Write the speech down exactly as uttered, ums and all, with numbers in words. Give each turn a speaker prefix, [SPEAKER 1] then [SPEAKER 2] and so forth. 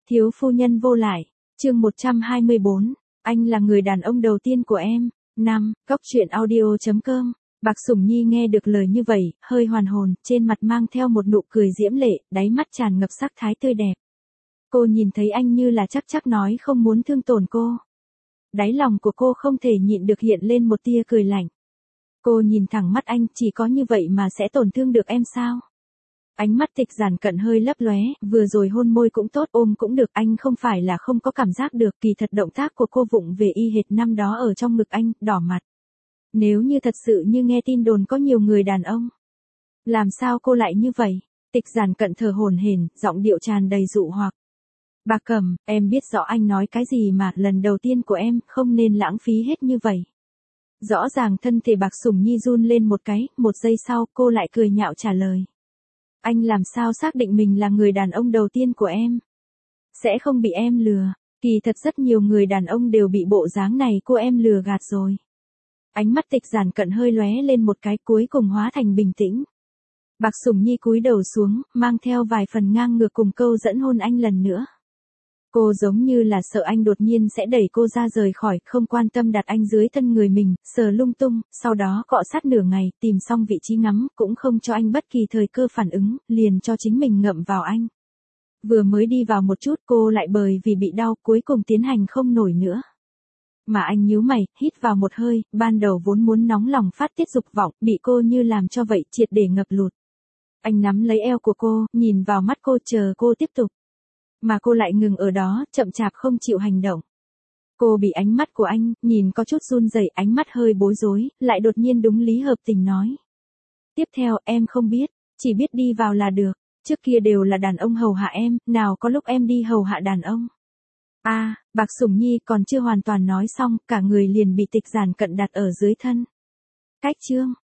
[SPEAKER 1] Thiếu phu nhân vô lại, chương một trăm hai mươi bốn, anh là người đàn ông đầu tiên của em. năm, Góc truyện audio chấm com. Bạc Sủng Nhi nghe được lời như vậy, hơi hoàn hồn, trên mặt mang theo một nụ cười diễm lệ, đáy mắt tràn ngập sắc thái tươi đẹp. Cô nhìn thấy anh như là chắc chắc nói không muốn thương tổn cô. Đáy lòng của cô không thể nhịn được hiện lên một tia cười lạnh. Cô nhìn thẳng mắt anh, chỉ có như vậy mà sẽ tổn thương được em sao? Ánh mắt Tịch Giản Cận hơi lấp lóe, vừa rồi hôn môi cũng tốt, ôm cũng được, anh không phải là không có cảm giác được, kỳ thật động tác của cô vụng về y hệt năm đó ở trong ngực anh, đỏ mặt. Nếu như thật sự như nghe tin đồn có nhiều người đàn ông, làm sao cô lại như vậy? Tịch Giản Cận thở hổn hển, giọng điệu tràn đầy dụ hoặc. Bà Cẩm, em biết rõ anh nói cái gì mà, lần đầu tiên của em, không nên lãng phí hết như vậy. Rõ ràng thân thể Bạc Sủng Nhi run lên một cái, một giây sau cô lại cười nhạo trả lời. Anh làm sao xác định mình là người đàn ông đầu tiên của em? Sẽ không bị em lừa, kỳ thật rất nhiều người đàn ông đều bị bộ dáng này của em lừa gạt rồi. Ánh mắt Tịch Giản Cận hơi lóe lên một cái, cuối cùng hóa thành bình tĩnh. Bạc Sủng Nhi cúi đầu xuống, mang theo vài phần ngang ngược cùng câu dẫn hôn anh lần nữa. Cô giống như là sợ anh đột nhiên sẽ đẩy cô ra rời khỏi, không quan tâm đặt anh dưới thân người mình, sờ lung tung, sau đó cọ sát nửa ngày, tìm xong vị trí ngắm, cũng không cho anh bất kỳ thời cơ phản ứng, liền cho chính mình ngậm vào anh. Vừa mới đi vào một chút cô lại bởi vì bị đau, cuối cùng tiến hành không nổi nữa. Mà anh nhíu mày, hít vào một hơi, ban đầu vốn muốn nóng lòng phát tiết dục vọng, bị cô như làm cho vậy, triệt để ngập lụt. Anh nắm lấy eo của cô, nhìn vào mắt cô chờ cô tiếp tục. Mà cô lại ngừng ở đó, chậm chạp không chịu hành động. Cô bị ánh mắt của anh, nhìn có chút run rẩy, ánh mắt hơi bối rối, lại đột nhiên đúng lý hợp tình nói. Tiếp theo, em không biết, chỉ biết đi vào là được, trước kia đều là đàn ông hầu hạ em, nào có lúc em đi hầu hạ đàn ông. A, à, Bạc Sủng Nhi còn chưa hoàn toàn nói xong, cả người liền bị Tịch Giản Cận đặt ở dưới thân. Cách chương.